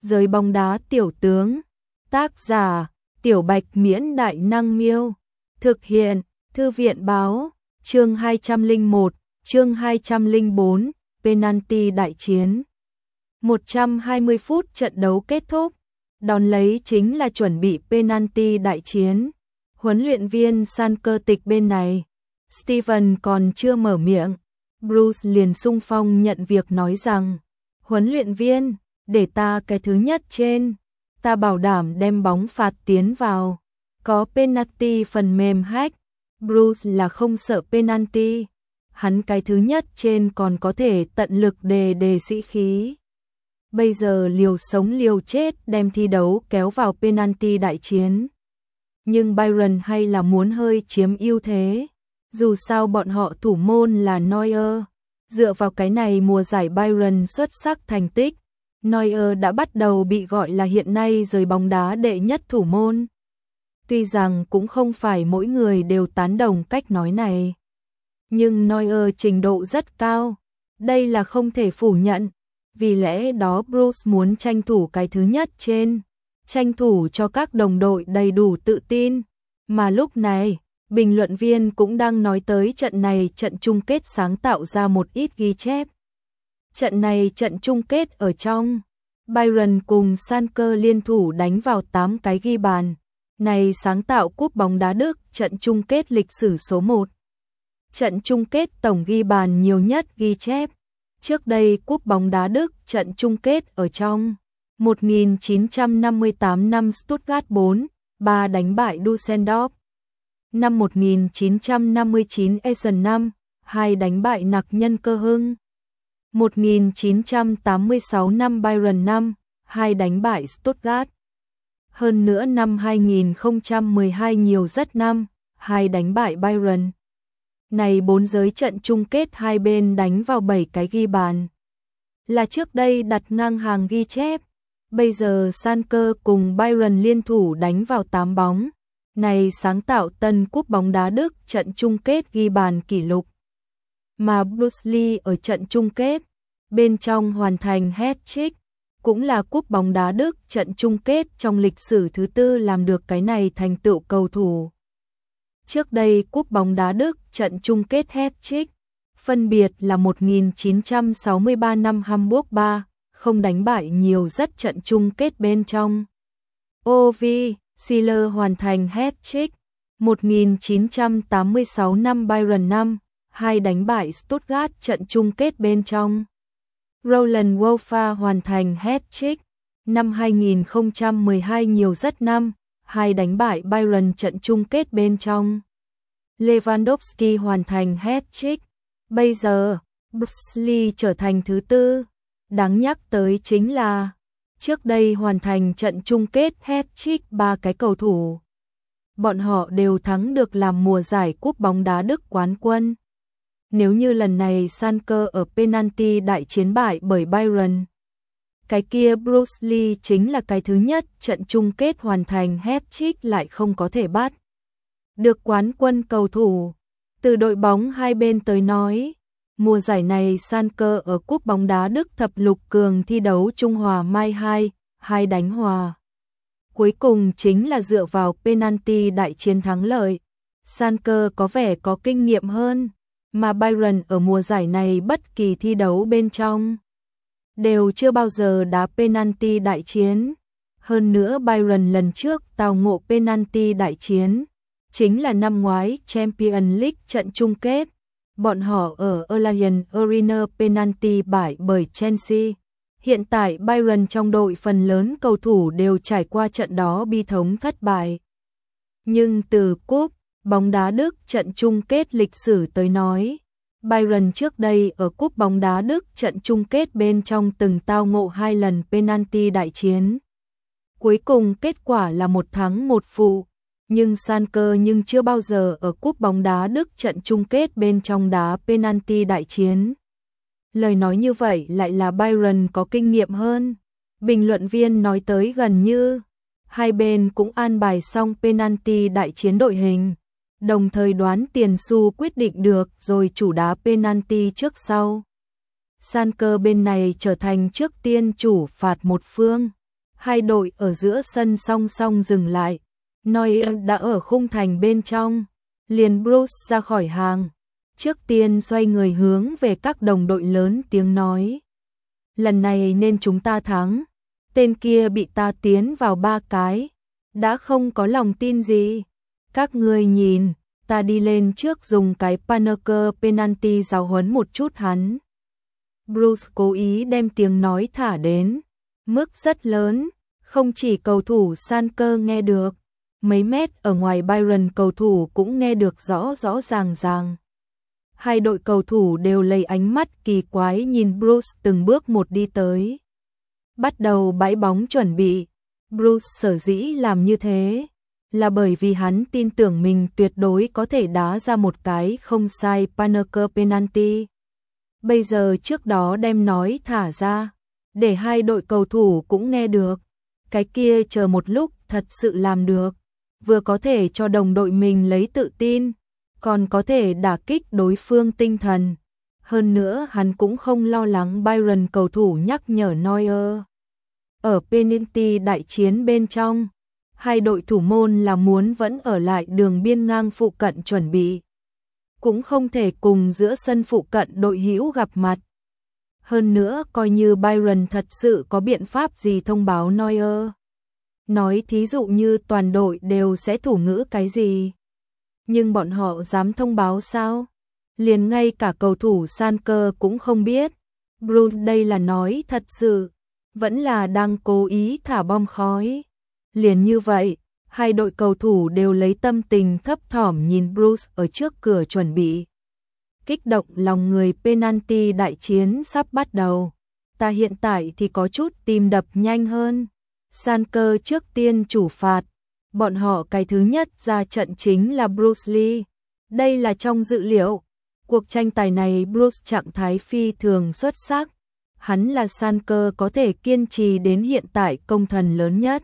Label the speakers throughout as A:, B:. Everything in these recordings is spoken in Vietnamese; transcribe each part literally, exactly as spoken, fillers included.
A: Giới bóng đá tiểu tướng. Tác giả: Tiểu Bạch Miễn Đại Năng Miêu. Thực hiện: Thư viện Báo. Chương hai trăm lẻ một, chương hai trăm lẻ bốn, penalty đại chiến. một trăm hai mươi phút trận đấu kết thúc. Đón lấy chính là chuẩn bị penalty đại chiến. Huấn luyện viên San cơ tịch bên này. Steven còn chưa mở miệng. Bruce liền xung phong nhận việc nói rằng: huấn luyện viên, để ta cái thứ nhất trên. Ta bảo đảm đem bóng phạt tiến vào. Có penalty phần mềm hack. Bruce là không sợ penalty. Hắn cái thứ nhất trên còn có thể tận lực đề đề sĩ khí. Bây giờ liều sống liều chết đem thi đấu kéo vào penalty đại chiến. Nhưng Bayern hay là muốn hơi chiếm ưu thế. Dù sao bọn họ thủ môn là Neuer. Dựa vào cái này mùa giải Bayern xuất sắc thành tích, Neuer đã bắt đầu bị gọi là hiện nay giới bóng đá đệ nhất thủ môn. Tuy rằng cũng không phải mỗi người đều tán đồng cách nói này, nhưng Neuer trình độ rất cao, đây là không thể phủ nhận. Vì lẽ đó Bruce muốn tranh thủ cái thứ nhất trên, tranh thủ cho các đồng đội đầy đủ tự tin. Mà lúc này, bình luận viên cũng đang nói tới trận này trận chung kết sáng tạo ra một ít ghi chép. Trận này trận chung kết ở trong, Bayern cùng Schalke liên thủ đánh vào tám cái ghi bàn. Này sáng tạo cúp bóng đá Đức trận chung kết lịch sử số một. Trận chung kết tổng ghi bàn nhiều nhất ghi chép. Trước đây cúp bóng đá Đức trận chung kết ở trong một nghìn chín trăm năm mươi tám năm Stuttgart bốn ba đánh bại Düsseldorf. Năm một nghìn chín trăm năm mươi chín Essen năm hai đánh bại Nặc Nhân Cơ Hưng. một nghìn chín trăm tám mươi sáu năm Bayern năm hai đánh bại Stuttgart. Hơn nữa năm hai nghìn không trăm mười hai nhiều rất năm hai đánh bại Bayern. Này bốn giới trận chung kết hai bên đánh vào bảy cái ghi bàn. Là trước đây đặt ngang hàng ghi chép. Bây giờ Schalke cùng Bayern liên thủ đánh vào tám bóng. Này sáng tạo tân cúp bóng đá Đức trận chung kết ghi bàn kỷ lục. Mà Bruce Lee ở trận chung kết bên trong hoàn thành hat-trick, cũng là cúp bóng đá Đức trận chung kết trong lịch sử thứ tư làm được cái này thành tựu cầu thủ. Trước đây cúp bóng đá Đức trận chung kết hat-trick phân biệt là một nghìn chín trăm sáu mươi ba năm Hamburg ba không đánh bại nhiều rất trận chung kết bên trong. ô vê Schiller hoàn thành hat-trick. một nghìn chín trăm tám mươi sáu năm Bayern năm hai đánh bại Stuttgart trận chung kết bên trong. Roland Wolfer hoàn thành hat-trick. Năm hai nghìn không trăm mười hai nhiều rất năm hai đánh bại Bayern trận chung kết bên trong. Lewandowski hoàn thành hat-trick. Bây giờ, Bruce Lee trở thành thứ tư. Đáng nhắc tới chính là trước đây hoàn thành trận chung kết hat-trick ba cái cầu thủ. Bọn họ đều thắng được làm mùa giải cúp bóng đá Đức quán quân. Nếu như lần này Schalke ở penalty đại chiến bại bởi Bayern, cái kia Bruce Lee chính là cái thứ nhất trận chung kết hoàn thành hat-trick lại không có thể bắt được quán quân cầu thủ. Từ đội bóng hai bên tới nói, mùa giải này Schalke ở cúp bóng đá Đức thập lục cường thi đấu Trung Hòa Mai hai, hai đánh hòa. Cuối cùng chính là dựa vào penalty đại chiến thắng lợi. Schalke có vẻ có kinh nghiệm hơn, mà Bayern ở mùa giải này bất kỳ thi đấu bên trong đều chưa bao giờ đá penalty đại chiến. Hơn nữa Bayern lần trước tao ngộ penalty đại chiến chính là năm ngoái Champions League trận chung kết. Bọn họ ở Allianz Arena penalty bại bởi Chelsea. Hiện tại Bayern trong đội phần lớn cầu thủ đều trải qua trận đó bi thống thất bại. Nhưng từ cúp bóng đá Đức trận chung kết lịch sử tới nói, Bayern trước đây ở cúp bóng đá Đức trận chung kết bên trong từng tao ngộ hai lần penalty đại chiến. Cuối cùng kết quả là một thắng một phụ, nhưng Schalke nhưng chưa bao giờ ở cúp bóng đá Đức trận chung kết bên trong đá penalty đại chiến. Lời nói như vậy lại là Bayern có kinh nghiệm hơn. Bình luận viên nói tới gần như hai bên cũng an bài xong penalty đại chiến đội hình, đồng thời đoán tiền xu quyết định được rồi chủ đá penalty trước sau. Schalke bên này trở thành trước tiên chủ phạt một phương, Hai đội ở giữa sân song song dừng lại. Neuer đã ở khung thành bên trong. Liền Bruce ra khỏi hàng. Trước tiên xoay người hướng về các đồng đội lớn tiếng nói. Lần này nên chúng ta thắng. Tên kia bị ta tiến vào ba cái. Đã không có lòng tin gì. Các ngươi nhìn, ta đi lên trước dùng cái Panenka penalty giáo huấn một chút hắn. Bruce cố ý đem tiếng nói thả đến. Mức rất lớn, không chỉ cầu thủ Sanker nghe được. Mấy mét ở ngoài Bayern cầu thủ cũng nghe được rõ rõ ràng ràng. Hai đội cầu thủ đều lấy ánh mắt kỳ quái nhìn Bruce từng bước một đi tới. Bắt đầu bãi bóng chuẩn bị. Bruce sở dĩ làm như thế là bởi vì hắn tin tưởng mình tuyệt đối có thể đá ra một cái không sai Panenka penalty. Bây giờ trước đó đem nói thả ra, để hai đội cầu thủ cũng nghe được. Cái kia chờ một lúc thật sự làm được, vừa có thể cho đồng đội mình lấy tự tin, còn có thể đả kích đối phương tinh thần. Hơn nữa hắn cũng không lo lắng Bayern cầu thủ nhắc nhở Neuer. Ở penalty đại chiến bên trong, hai đội thủ môn là muốn vẫn ở lại đường biên ngang phụ cận chuẩn bị. Cũng không thể cùng giữa sân phụ cận đội hữu gặp mặt. Hơn nữa coi như Bayern thật sự có biện pháp gì thông báo Neuer. Nói thí dụ như toàn đội đều sẽ thủ ngữ cái gì. Nhưng bọn họ dám thông báo sao? Liền ngay cả cầu thủ Sanker cũng không biết. Bruce đây là nói thật sự, vẫn là đang cố ý thả bom khói. Liền như vậy, hai đội cầu thủ đều lấy tâm tình thấp thỏm nhìn Bruce ở trước cửa chuẩn bị. Kích động lòng người, penalty đại chiến sắp bắt đầu. Ta hiện tại thì có chút tim đập nhanh hơn. Sanker trước tiên chủ phạt. Bọn họ cái thứ nhất ra trận chính là Bruce Lee. Đây là trong dự liệu. Cuộc tranh tài này Bruce trạng thái phi thường xuất sắc. Hắn là Sanker có thể kiên trì đến hiện tại công thần lớn nhất.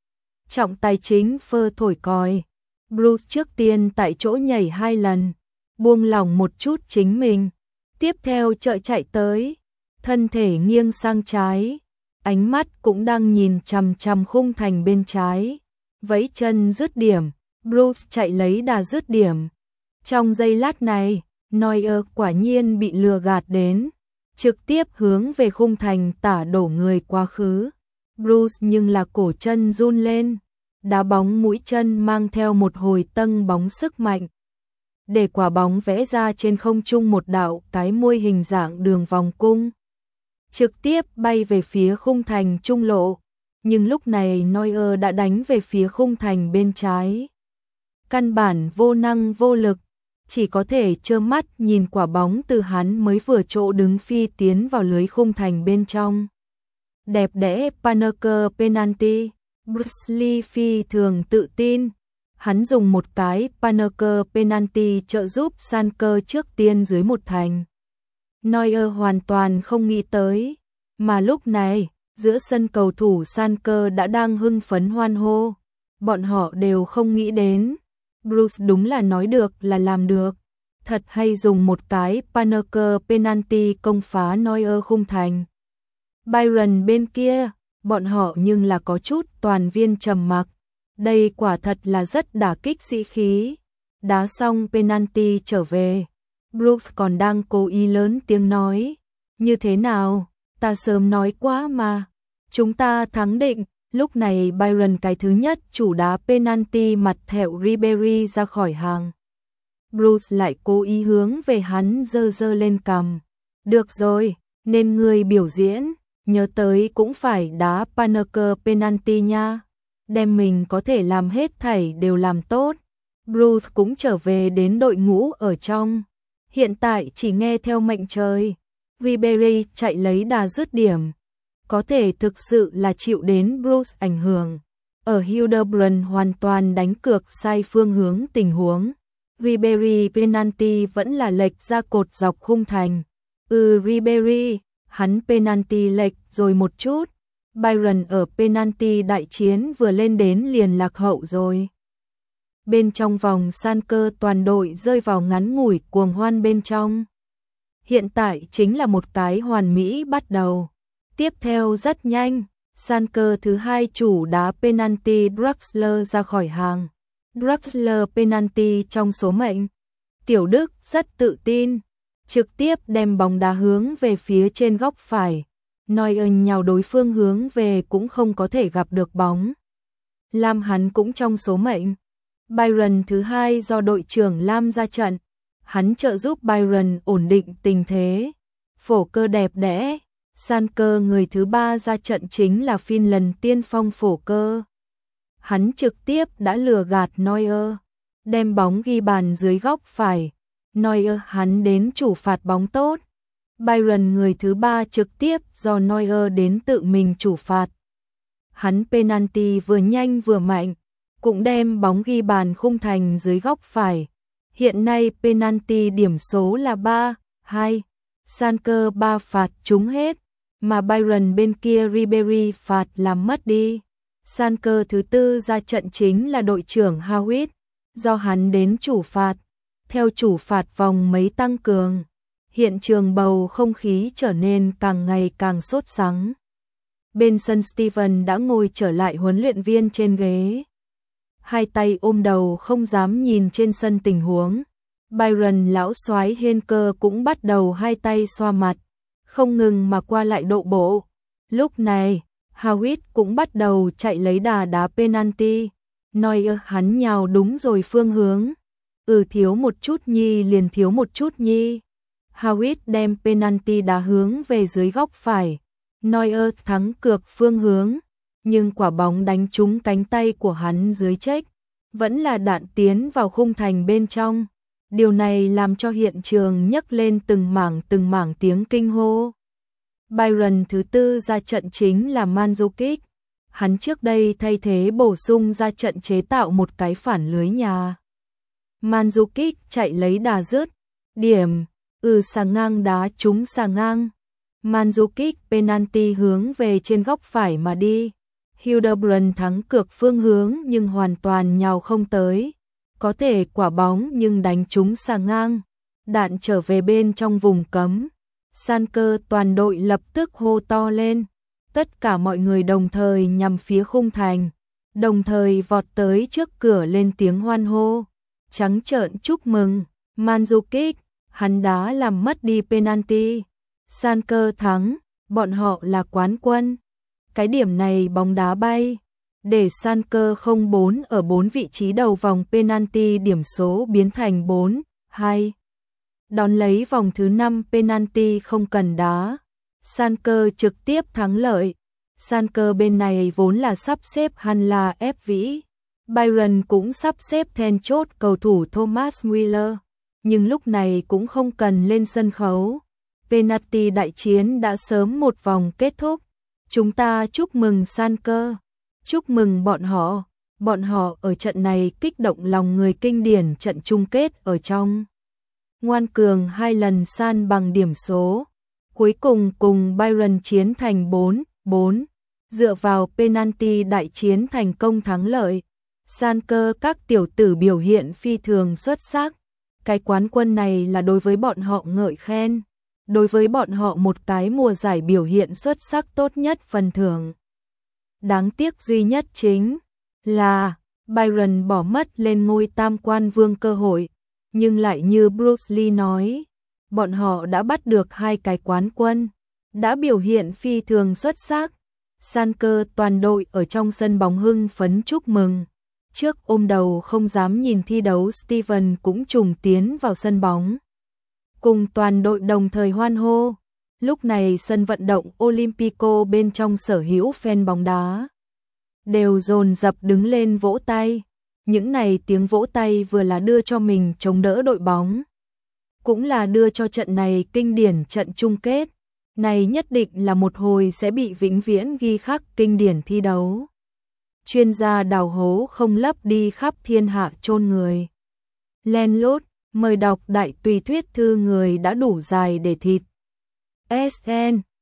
A: Trọng tài chính phơ thổi còi. Bruce trước tiên tại chỗ nhảy hai lần, buông lỏng một chút chính mình. Tiếp theo chợ chạy tới, thân thể nghiêng sang trái. Ánh mắt cũng đang nhìn chằm chằm khung thành bên trái. Vẫy chân dứt điểm, Bruce chạy lấy đà dứt điểm. Trong giây lát này, Neuer quả nhiên bị lừa gạt đến, trực tiếp hướng về khung thành tả đổ người quá khứ. Bruce nhưng là cổ chân run lên, đá bóng mũi chân mang theo một hồi tâng bóng sức mạnh. Để quả bóng vẽ ra trên không trung một đạo cái môi hình dạng đường vòng cung. Trực tiếp bay về phía khung thành trung lộ. Nhưng lúc này Neuer đã đánh về phía khung thành bên trái. Căn bản vô năng vô lực, chỉ có thể trơ mắt nhìn quả bóng từ hắn mới vừa chỗ đứng phi tiến vào lưới khung thành bên trong. Đẹp đẽ Panenka penalty, Bruce Lee phi thường tự tin. Hắn dùng một cái Panenka penalty trợ giúp Sanker trước tiên dưới một thành. Neuer hoàn toàn không nghĩ tới, mà lúc này, giữa sân cầu thủ Sanker đã đang hưng phấn hoan hô. Bọn họ đều không nghĩ đến. Bruce đúng là nói được là làm được. Thật hay dùng một cái Panenka penalty công phá Neuer khung thành. Bayern bên kia, bọn họ nhưng là có chút toàn viên trầm mặc. Đây quả thật là rất đả kích sĩ khí. Đá xong penalty trở về, Bruce còn đang cố ý lớn tiếng nói. Như thế nào? Ta sớm nói quá mà. Chúng ta thắng định. Lúc này Bayern cái thứ nhất chủ đá penalty mặt thẹo Ribery ra khỏi hàng. Bruce lại cố ý hướng về hắn giơ giơ lên cằm. Được rồi, nên người biểu diễn, nhớ tới cũng phải đá Panenka penalty nha. Đem mình có thể làm hết thảy đều làm tốt. Bruce cũng trở về đến đội ngũ ở trong. Hiện tại chỉ nghe theo mệnh trời. Ribery chạy lấy đà dứt điểm. Có thể thực sự là chịu đến Bruce ảnh hưởng. Ở Hildebrand hoàn toàn đánh cược sai phương hướng tình huống. Ribery penalty vẫn là lệch ra cột dọc khung thành. Ừ Ribery, hắn penalty lệch rồi một chút. Bayern ở penalty đại chiến vừa lên đến liền lạc hậu rồi. Bên trong vòng Sanker toàn đội rơi vào ngắn ngủi cuồng hoan bên trong. Hiện tại chính là một cái hoàn mỹ bắt đầu. Tiếp theo rất nhanh, Sanker thứ hai chủ đá penalty Draxler ra khỏi hàng. Draxler penalty trong số mệnh. Tiểu Đức rất tự tin, trực tiếp đem bóng đá hướng về phía trên góc phải. Neuer nhào đối phương hướng về cũng không có thể gặp được bóng. Lam hắn cũng trong số mệnh. Byron thứ hai do đội trưởng Lam ra trận. Hắn trợ giúp Byron ổn định tình thế. Phổ cơ đẹp đẽ. Sanker người thứ ba ra trận chính là phiên lần tiên phong phổ cơ. Hắn trực tiếp đã lừa gạt Neuer, đem bóng ghi bàn dưới góc phải. Neuer hắn đến chủ phạt bóng tốt. Byron người thứ ba trực tiếp do Neuer đến tự mình chủ phạt. Hắn penalty vừa nhanh vừa mạnh, cũng đem bóng ghi bàn khung thành dưới góc phải. Hiện nay penalty điểm số là ba hai. Sanker ba phạt trúng hết, mà Byron bên kia Ribery phạt làm mất đi. Sanker thứ tư ra trận chính là đội trưởng Howitt, do hắn đến chủ phạt. Theo chủ phạt vòng mấy tăng cường, hiện trường bầu không khí trở nên càng ngày càng sốt sắng. Bên sân Steven đã ngồi trở lại huấn luyện viên trên ghế. Hai tay ôm đầu không dám nhìn trên sân tình huống. Byron lão soái Henker cũng bắt đầu hai tay xoa mặt, không ngừng mà qua lại độ bộ. Lúc này, Howitt cũng bắt đầu chạy lấy đà đá penalty. Neuer hắn nhào đúng rồi phương hướng. Ừ thiếu một chút nhi liền thiếu một chút nhi. Howitt đem penalty đá hướng về dưới góc phải. Neuer thắng cược phương hướng, nhưng quả bóng đánh trúng cánh tay của hắn dưới check, vẫn là đạn tiến vào khung thành bên trong. Điều này làm cho hiện trường nhấc lên từng mảng từng mảng tiếng kinh hô. Byron thứ tư ra trận chính là Mandzukic. Hắn trước đây thay thế bổ sung ra trận chế tạo một cái phản lưới nhà. Mandzukic chạy lấy đà rớt, điểm, ừ xà ngang đá trúng xà ngang. Mandzukic penalty hướng về trên góc phải mà đi. Hildebrand thắng cược phương hướng nhưng hoàn toàn nhào không tới. Có thể quả bóng nhưng đánh trúng xà ngang. Đạn trở về bên trong vùng cấm. Sanker toàn đội lập tức hô to lên. Tất cả mọi người đồng thời nhằm phía khung thành, đồng thời vọt tới trước cửa lên tiếng hoan hô. Trắng trợn chúc mừng. Mandzukic, hắn đá làm mất đi penalty. Sanker thắng, bọn họ là quán quân. Cái điểm này bóng đá bay, để Sanker không bốn ở bốn vị trí đầu vòng penalty điểm số biến thành bốn hai. Đón lấy vòng thứ năm penalty không cần đá. Sanker trực tiếp thắng lợi. Sanker bên này vốn là sắp xếp hắn là ép vĩ. Byron cũng sắp xếp then chốt cầu thủ Thomas Müller, nhưng lúc này cũng không cần lên sân khấu. Penalty đại chiến đã sớm một vòng kết thúc. Chúng ta chúc mừng Sanker, chúc mừng bọn họ. Bọn họ ở trận này kích động lòng người kinh điển trận chung kết ở trong. Ngoan cường hai lần san bằng điểm số. Cuối cùng cùng Byron chiến thành bốn bốn. Dựa vào penalty đại chiến thành công thắng lợi. Sanker các tiểu tử biểu hiện phi thường xuất sắc. Cái quán quân này là đối với bọn họ ngợi khen. Đối với bọn họ một cái mùa giải biểu hiện xuất sắc tốt nhất phần thưởng. Đáng tiếc duy nhất chính là Byron bỏ mất lên ngôi tam quan vương cơ hội. Nhưng lại như Bruce Lee nói, bọn họ đã bắt được hai cái quán quân, đã biểu hiện phi thường xuất sắc. Sanker toàn đội ở trong sân bóng hưng phấn chúc mừng. Trước ôm đầu không dám nhìn thi đấu Steven cũng trùng tiến vào sân bóng. Cùng toàn đội đồng thời hoan hô. Lúc này sân vận động Olympico bên trong sở hữu fan bóng đá đều dồn dập đứng lên vỗ tay. Những này tiếng vỗ tay vừa là đưa cho mình chống đỡ đội bóng, cũng là đưa cho trận này kinh điển trận chung kết. Này nhất định là một hồi sẽ bị vĩnh viễn ghi khắc kinh điển thi đấu. Chuyên gia đào hố không lấp đi khắp thiên hạ chôn người. Len lút, mời đọc đại tùy thuyết thư người đã đủ dài để thịt. ét en